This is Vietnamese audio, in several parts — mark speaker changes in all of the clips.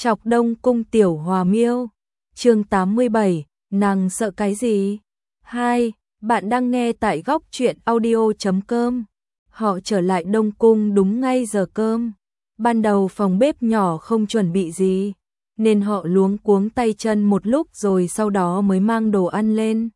Speaker 1: Chọc Đông Cung Tiểu Hòa Miêu, chương 87, nàng sợ cái gì? 2. Bạn đang nghe tại góc truyện audio.com. Họ trở lại Đông Cung đúng ngay giờ cơm. Ban đầu phòng bếp nhỏ không chuẩn bị gì, nên họ luống cuống tay chân một lúc rồi sau đó mới mang đồ ăn lên.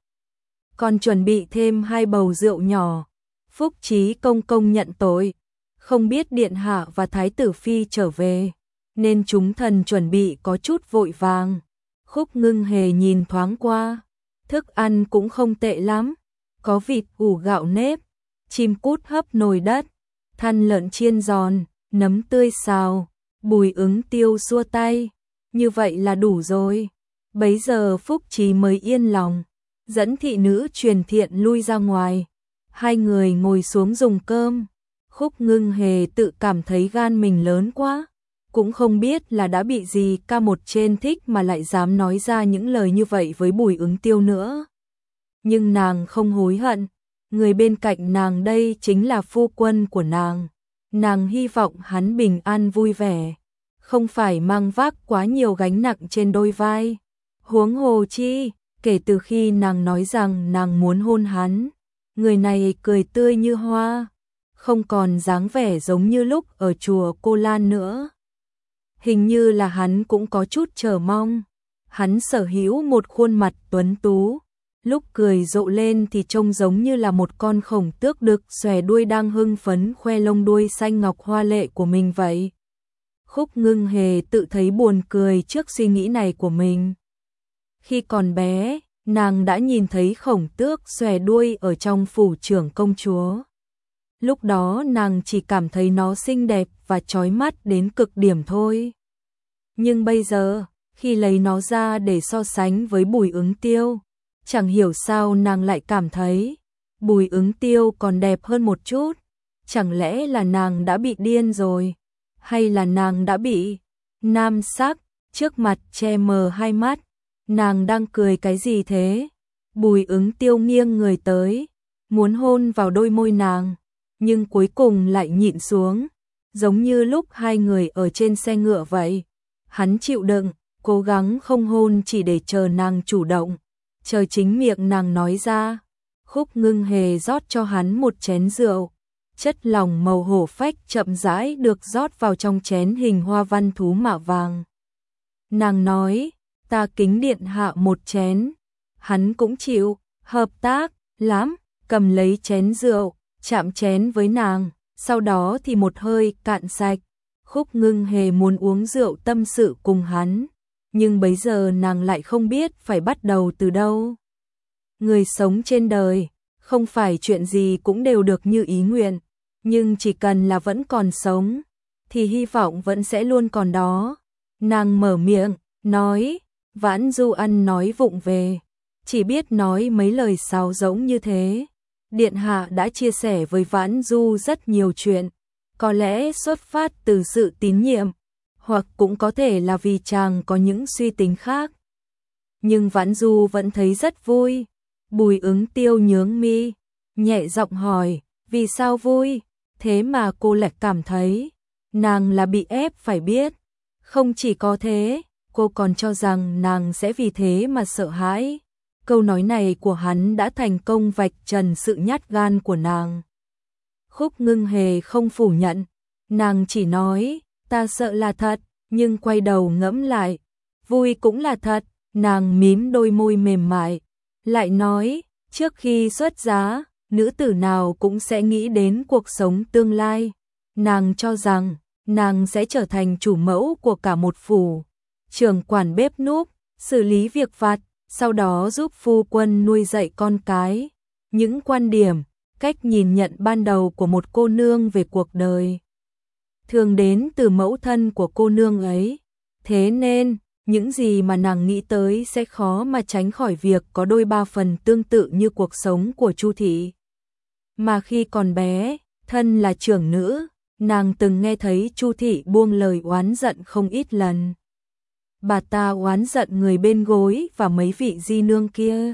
Speaker 1: Còn chuẩn bị thêm 2 bầu rượu nhỏ. Phúc Trí công công nhận tội, không biết Điện Hạ và Thái tử Phi trở về, nên chúng thần chuẩn bị có chút vội vàng. Khúc Ngưng Hề nhìn thoáng qua, thức ăn cũng không tệ lắm, có vịt ủ gạo nếp, chim cút hấp nồi đất, thăn lợn chiên giòn, nấm tươi xào, Bùi Ứng Tiêu xua tay, như vậy là đủ rồi. Bấy giờ Phúc Trí mới yên lòng, dẫn thị nữ truyền thiện lui ra ngoài. Hai người ngồi xuống dùng cơm. Khúc Ngưng Hề tự cảm thấy gan mình lớn quá, cũng không biết là đã bị gì ca một trên thích mà lại dám nói ra những lời như vậy với Bùi Ứng Tiêu nữa. Nhưng nàng không hối hận, người bên cạnh nàng đây chính là phu quân của nàng. Nàng hy vọng hắn bình an vui vẻ, không phải mang vác quá nhiều gánh nặng trên đôi vai. Huống hồ chi, kể từ khi nàng nói rằng nàng muốn hôn hắn, người này cười tươi như hoa, không còn dáng vẻ giống như lúc ở chùa Cô Lan nữa. Hình như là hắn cũng có chút chờ mong. Hắn sở hữu một khuôn mặt tuấn tú, lúc cười rộ lên thì trông giống như là một con khổng tước đực xòe đuôi đang hưng phấn khoe lông đuôi xanh ngọc hoa lệ của mình vậy. Khúc Ngưng Hề tự thấy buồn cười trước suy nghĩ này của mình. Khi còn bé, nàng đã nhìn thấy khổng tước xòe đuôi ở trong phủ trưởng công chúa. Lúc đó nàng chỉ cảm thấy nó xinh đẹp và chói mắt đến cực điểm thôi. Nhưng bây giờ, khi lấy nó ra để so sánh với Bùi Ứng Tiêu, chẳng hiểu sao nàng lại cảm thấy Bùi Ứng Tiêu còn đẹp hơn một chút. Chẳng lẽ là nàng đã bị điên rồi? Hay là nàng đã bị nam sắc, trước mặt che mờ hai mắt? Nàng đang cười cái gì thế? Bùi Ứng Tiêu nghiêng người tới, muốn hôn vào đôi môi nàng, nhưng cuối cùng lại nhịn xuống, giống như lúc hai người ở trên xe ngựa vậy. Hắn chịu đựng, cố gắng không hôn chỉ để chờ nàng chủ động, chờ chính miệng nàng nói ra. Khúc Ngưng Hề rót cho hắn một chén rượu, chất lỏng màu hổ phách chậm rãi được rót vào trong chén hình hoa văn thú mạ vàng. Nàng nói, ta kính Điện Hạ một chén. Hắn cũng chịu, hợp tác lắm, cầm lấy chén rượu, chạm chén với nàng, sau đó thì một hơi cạn sạch. Khúc Ngưng Hề muốn uống rượu tâm sự cùng hắn, nhưng bấy giờ nàng lại không biết phải bắt đầu từ đâu. Người sống trên đời, không phải chuyện gì cũng đều được như ý nguyện, nhưng chỉ cần là vẫn còn sống, thì hy vọng vẫn sẽ luôn còn đó. Nàng mở miệng, nói, Vãn Du ăn nói vụng về, chỉ biết nói mấy lời sáo rỗng như thế. Điện Hạ đã chia sẻ với Vãn Du rất nhiều chuyện, có lẽ xuất phát từ sự tín nhiệm, hoặc cũng có thể là vì chàng có những suy tính khác. Nhưng Vãn Du vẫn thấy rất vui. Bùi Ứng Tiêu nhướng mi, nhẹ giọng hỏi, vì sao vui? Thế mà cô lại cảm thấy nàng là bị ép phải biết. Không chỉ có thế, cô còn cho rằng nàng sẽ vì thế mà sợ hãi. Câu nói này của hắn đã thành công vạch trần sự nhát gan của nàng. Khúc Ngưng Hề không phủ nhận, nàng chỉ nói, ta sợ là thật, nhưng quay đầu ngẫm lại, vui cũng là thật. Nàng mím đôi môi mềm mại, lại nói, trước khi xuất giá, nữ tử nào cũng sẽ nghĩ đến cuộc sống tương lai. Nàng cho rằng, nàng sẽ trở thành chủ mẫu của cả một phủ, trưởng quản bếp núc, xử lý việc vặt, sau đó giúp phu quân nuôi dạy con cái. Những quan điểm, cách nhìn nhận ban đầu của một cô nương về cuộc đời thường đến từ mẫu thân của cô nương ấy. Thế nên, những gì mà nàng nghĩ tới sẽ khó mà tránh khỏi việc có đôi ba phần tương tự như cuộc sống của Chu thị. Mà khi còn bé, thân là trưởng nữ, nàng từng nghe thấy Chu thị buông lời oán giận không ít lần. Bà ta oán giận người bên gối và mấy vị di nương kia.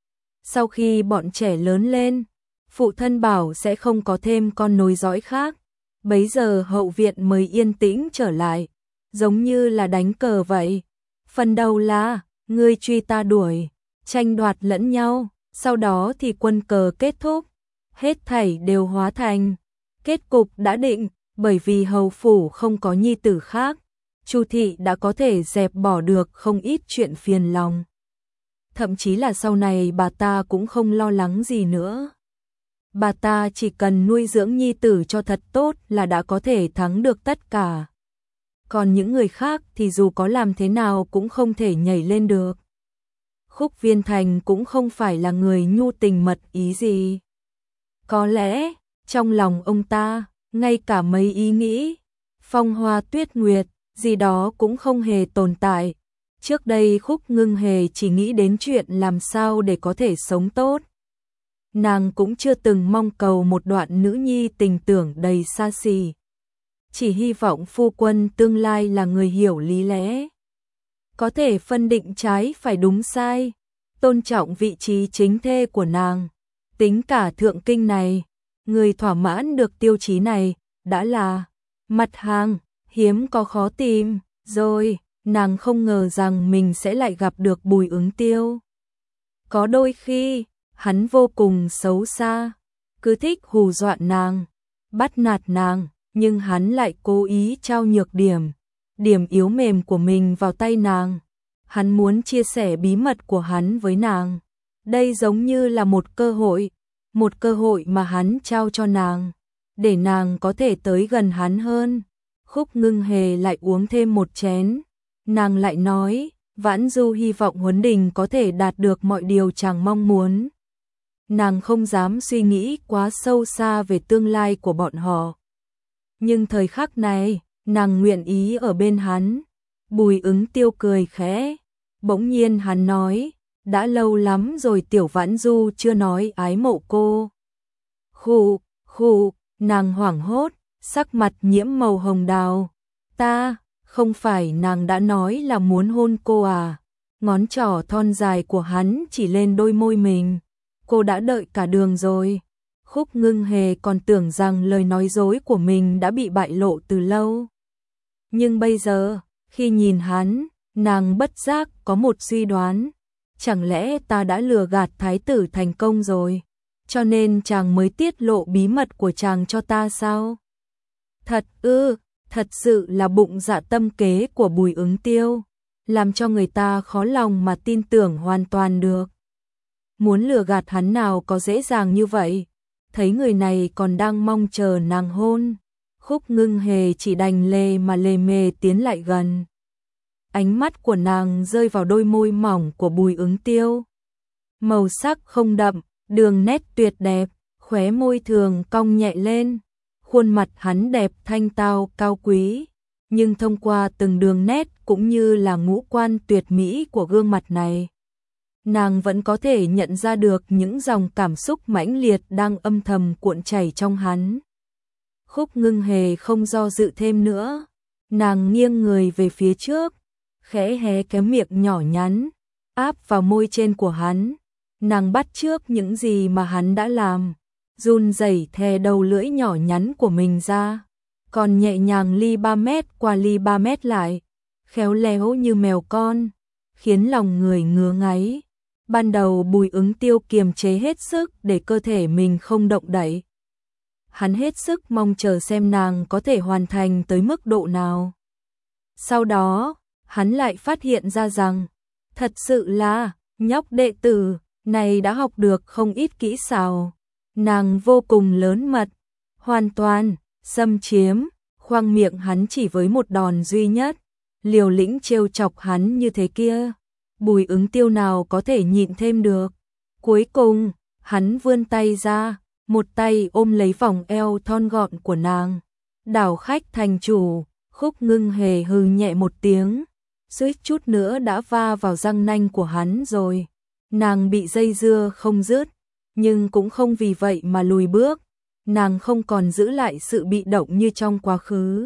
Speaker 1: Sau khi bọn trẻ lớn lên, phụ thân bảo sẽ không có thêm con nối dõi khác. Bấy giờ hậu viện mới yên tĩnh trở lại. giống như là đánh cờ vậy. Phần đầu là, ngươi truy ta đuổi, tranh đoạt lẫn nhau, sau đó thì quân cờ kết thúc, hết thảy đều hóa thành kết cục đã định, bởi vì hầu phủ không có nhi tử khác, Chu thị đã có thể dẹp bỏ được không ít chuyện phiền lòng. Thậm chí là sau này bà ta cũng không lo lắng gì nữa. Bà ta chỉ cần nuôi dưỡng nhi tử cho thật tốt là đã có thể thắng được tất cả. Còn những người khác thì dù có làm thế nào cũng không thể nhảy lên được. Khúc Viên Thành cũng không phải là người nhu tình mật ý gì. Có lẽ, trong lòng ông ta, ngay cả mấy ý nghĩ, phong hoa tuyết nguyệt, gì đó cũng không hề tồn tại. Trước đây Khúc Ngưng Hề chỉ nghĩ đến chuyện làm sao để có thể sống tốt. Nàng cũng chưa từng mong cầu một đoạn nữ nhi tình tưởng đầy xa xỉ. Chỉ hy vọng phu quân tương lai là người hiểu lý lẽ, có thể phân định trái phải đúng sai, tôn trọng vị trí chính thê của nàng. Tính cả thượng kinh này, người thỏa mãn được tiêu chí này đã là mặt hàng hiếm có khó tìm rồi. Nàng không ngờ rằng mình sẽ lại gặp được Bùi Ứng Tiêu. Có đôi khi, hắn vô cùng xấu xa, cứ thích hù dọa nàng, bắt nạt nàng, nhưng hắn lại cố ý trao nhược điểm yếu mềm của mình vào tay nàng. Hắn muốn chia sẻ bí mật của hắn với nàng. Đây giống như là một cơ hội mà hắn trao cho nàng, để nàng có thể tới gần hắn hơn. Khúc Ngưng Hề lại uống thêm một chén. Nàng lại nói, Vãn Du hy vọng Huấn Đình có thể đạt được mọi điều chàng mong muốn. Nàng không dám suy nghĩ quá sâu xa về tương lai của bọn họ. Nhưng thời khắc này, nàng nguyện ý ở bên hắn. Bùi Ứng Tiêu cười khẽ. Bỗng nhiên hắn nói, đã lâu lắm rồi Tiểu Vãn Du chưa nói ái mộ cô. Khụ, nàng hoảng hốt, sắc mặt nhiễm màu hồng đào. Ta, không phải nàng đã nói là muốn hôn cô à? Ngón trỏ thon dài của hắn chỉ lên đôi môi mình. Cô đã đợi cả đường rồi. Khúc Ngưng Hề còn tưởng rằng lời nói dối của mình đã bị bại lộ từ lâu. Nhưng bây giờ, khi nhìn hắn, nàng bất giác có một suy đoán. Chẳng lẽ ta đã lừa gạt thái tử thành công rồi, cho nên chàng mới tiết lộ bí mật của chàng cho ta sao? Thật sự là bụng dạ tâm kế của Bùi Ứng Tiêu, làm cho người ta khó lòng mà tin tưởng hoàn toàn được. Muốn lừa gạt hắn nào có dễ dàng như vậy, thấy người này còn đang mong chờ nàng hôn. Khúc Ngưng Hề chỉ đành lề mề tiến lại gần. Ánh mắt của nàng rơi vào đôi môi mỏng của Bùi Ứng Tiêu. Màu sắc không đậm, đường nét tuyệt đẹp, khóe môi thường cong nhẹ lên. Khuôn mặt hắn đẹp thanh tao cao quý, nhưng thông qua từng đường nét cũng như là ngũ quan tuyệt mỹ của gương mặt này, nàng vẫn có thể nhận ra được những dòng cảm xúc mãnh liệt đang âm thầm cuộn chảy trong hắn. Khúc Ngưng Hề không do dự thêm nữa, nàng nghiêng người về phía trước, khẽ hé cái miệng nhỏ nhắn, áp vào môi trên của hắn. Nàng bắt chước những gì mà hắn đã làm, run rẩy thè đầu lưỡi nhỏ nhắn của mình ra, còn nhẹ nhàng ly 3 mét qua ly 3 mét lại, khéo léo như mèo con, khiến lòng người ngứa ngáy. Ban đầu Bùi Ứng Tiêu kiềm chế hết sức để cơ thể mình không động đậy. Hắn hết sức mong chờ xem nàng có thể hoàn thành tới mức độ nào. Sau đó, hắn lại phát hiện ra rằng, thật sự là, nhóc đệ tử này đã học được không ít kỹ xảo. Nàng vô cùng lớn mật, hoàn toàn xâm chiếm, khoang miệng hắn chỉ với một đòn duy nhất, liều lĩnh trêu chọc hắn như thế kia. Bùi Ứng Tiêu nào có thể nhịn thêm được. Cuối cùng, hắn vươn tay ra, một tay ôm lấy vòng eo thon gọn của nàng. Đảo khách thành chủ, Khúc Ngưng Hề hừ nhẹ một tiếng, suýt chút nữa đã va vào răng nanh của hắn rồi. Nàng bị dây dưa không dứt, nhưng cũng không vì vậy mà lùi bước. Nàng không còn giữ lại sự bị động như trong quá khứ,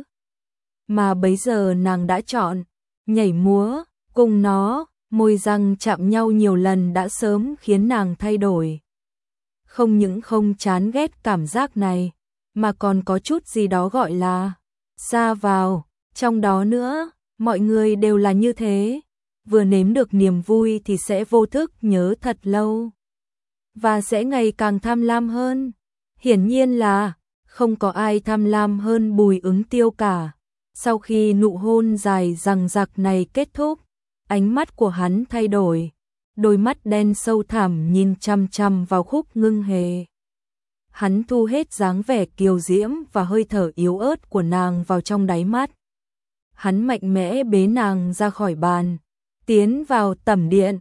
Speaker 1: mà bấy giờ nàng đã chọn nhảy múa cùng nó. Môi răng chạm nhau nhiều lần đã sớm khiến nàng thay đổi. Không những không chán ghét cảm giác này, mà còn có chút gì đó gọi là xa vào trong đó nữa. Mọi người đều là như thế, vừa nếm được niềm vui thì sẽ vô thức nhớ thật lâu, và sẽ ngày càng tham lam hơn. Hiển nhiên là không có ai tham lam hơn Bùi Ứng Tiêu cả. Sau khi nụ hôn dài dằng dặc này kết thúc, ánh mắt của hắn thay đổi, đôi mắt đen sâu thẳm nhìn chằm chằm vào Khúc Ngưng Hề. Hắn thu hết dáng vẻ kiều diễm và hơi thở yếu ớt của nàng vào trong đáy mắt. Hắn mạnh mẽ bế nàng ra khỏi bàn, tiến vào tẩm điện.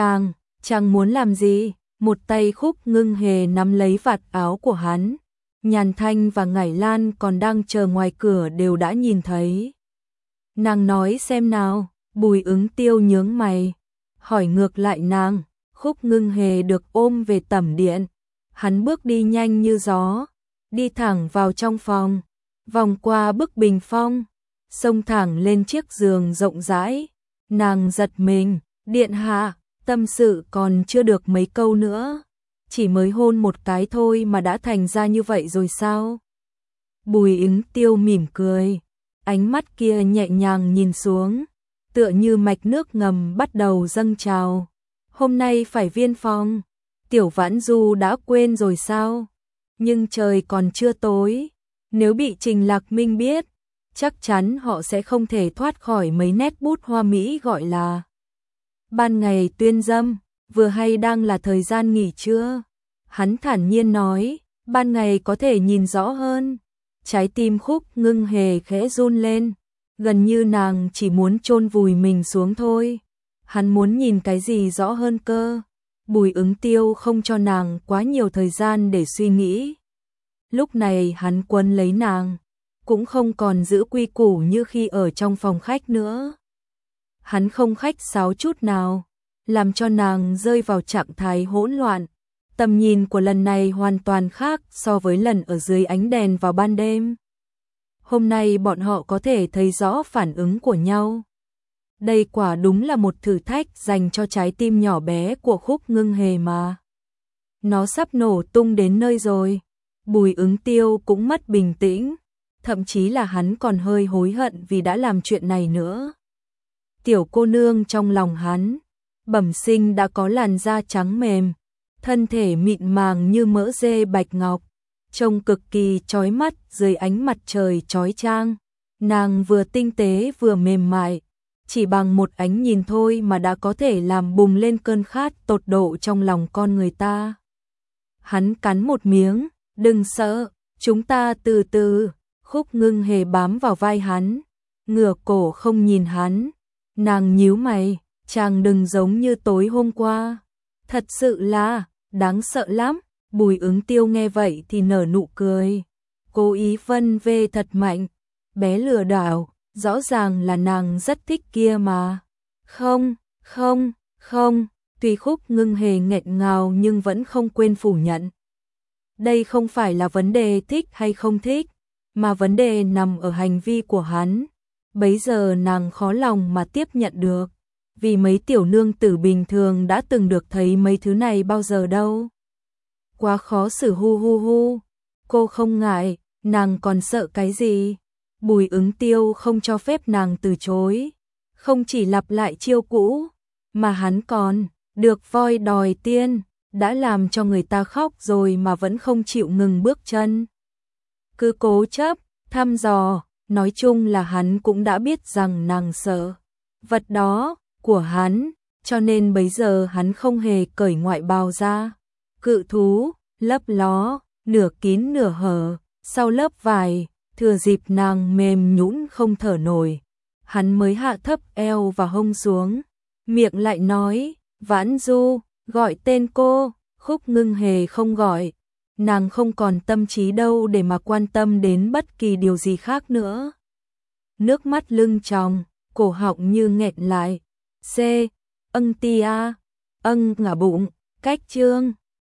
Speaker 1: Chàng muốn làm gì? Một tay Khúc Ngưng Hề nắm lấy vạt áo của hắn. Nhàn Thanh và Ngải Lan còn đang chờ ngoài cửa đều đã nhìn thấy. Nàng nói xem nào. Bùi Ứng Tiêu nhướng mày, hỏi ngược lại nàng. Khúc Ngưng Hề được ôm về tẩm điện. Hắn bước đi nhanh như gió, đi thẳng vào trong phòng, vòng qua bức bình phong, xông thẳng lên chiếc giường rộng rãi. Nàng giật mình, điện hạ, tâm sự còn chưa được mấy câu nữa, chỉ mới hôn một cái thôi mà đã thành ra như vậy rồi sao? Bùi Ứng Tiêu mỉm cười, ánh mắt kia nhẹ nhàng nhìn xuống, tựa như mạch nước ngầm bắt đầu dâng trào. Hôm nay phải viên phòng, Tiểu Vãn Du đã quên rồi sao? Nhưng trời còn chưa tối, nếu bị Trình Lạc Minh biết, chắc chắn họ sẽ không thể thoát khỏi mấy nét bút hoa mỹ gọi là ban ngày tuyên dâm, vừa hay đang là thời gian nghỉ trưa. Hắn thản nhiên nói, ban ngày có thể nhìn rõ hơn. Trái tim Khúc Ngưng Hề khẽ run lên, gần như nàng chỉ muốn chôn vùi mình xuống thôi. Hắn muốn nhìn cái gì rõ hơn cơ? Bùi Ứng Tiêu không cho nàng quá nhiều thời gian để suy nghĩ. Lúc này hắn quấn lấy nàng, cũng không còn giữ quy củ như khi ở trong phòng khách nữa. Hắn không khách sáo chút nào, làm cho nàng rơi vào trạng thái hỗn loạn. Tầm nhìn của lần này hoàn toàn khác so với lần ở dưới ánh đèn vào ban đêm. Hôm nay bọn họ có thể thấy rõ phản ứng của nhau. Đây quả đúng là một thử thách dành cho trái tim nhỏ bé của Khúc Ngưng Hề mà. Nó sắp nổ tung đến nơi rồi. Bùi Ứng Tiêu cũng mất bình tĩnh, thậm chí là hắn còn hơi hối hận vì đã làm chuyện này nữa. Tiểu cô nương trong lòng hắn, bẩm sinh đã có làn da trắng mềm, thân thể mịn màng như mỡ dê bạch ngọc, trông cực kỳ chói mắt dưới ánh mặt trời chói chang. Nàng vừa tinh tế vừa mềm mại, chỉ bằng một ánh nhìn thôi mà đã có thể làm bùng lên cơn khát tột độ trong lòng con người ta. Hắn cắn một miếng, đừng sợ, chúng ta từ từ. Khúc Ngưng Hề bám vào vai hắn, ngửa cổ không nhìn hắn. Nàng nhíu mày, chàng đừng giống như tối hôm qua. Thật sự là, đáng sợ lắm. Bùi Ứng Tiêu nghe vậy thì nở nụ cười, cố ý vân vê thật mạnh. Bé lừa đảo, rõ ràng là nàng rất thích kia mà. Không. Tuy Khúc Ngưng Hề nghẹn ngào nhưng vẫn không quên phủ nhận. Đây không phải là vấn đề thích hay không thích, mà vấn đề nằm ở hành vi của hắn. Bấy giờ nàng khó lòng mà tiếp nhận được, vì mấy tiểu nương tử bình thường đã từng được thấy mấy thứ này bao giờ đâu. Quá khó xử hu. Cô không ngại, nàng còn sợ cái gì? Bùi Ứng Tiêu không cho phép nàng từ chối, không chỉ lặp lại chiêu cũ, mà hắn còn được voi đòi tiên, đã làm cho người ta khóc rồi mà vẫn không chịu ngừng bước chân. Cứ cố chấp, thăm dò, nói chung là hắn cũng đã biết rằng nàng sợ vật đó của hắn, cho nên bấy giờ hắn không hề cởi ngoại bào ra. Cự thú, lấp ló, nửa kín nửa hở, sau lớp vải, thừa dịp nàng mềm nhũn không thở nổi, hắn mới hạ thấp eo và hông xuống, miệng lại nói, Vãn Du, gọi tên cô. Khúc Ngưng Hề không gọi, nàng không còn tâm trí đâu để mà quan tâm đến bất kỳ điều gì khác nữa. Nước mắt lưng tròng, cổ họng như nghẹn lại. Tia, ngả bụng, cách chương.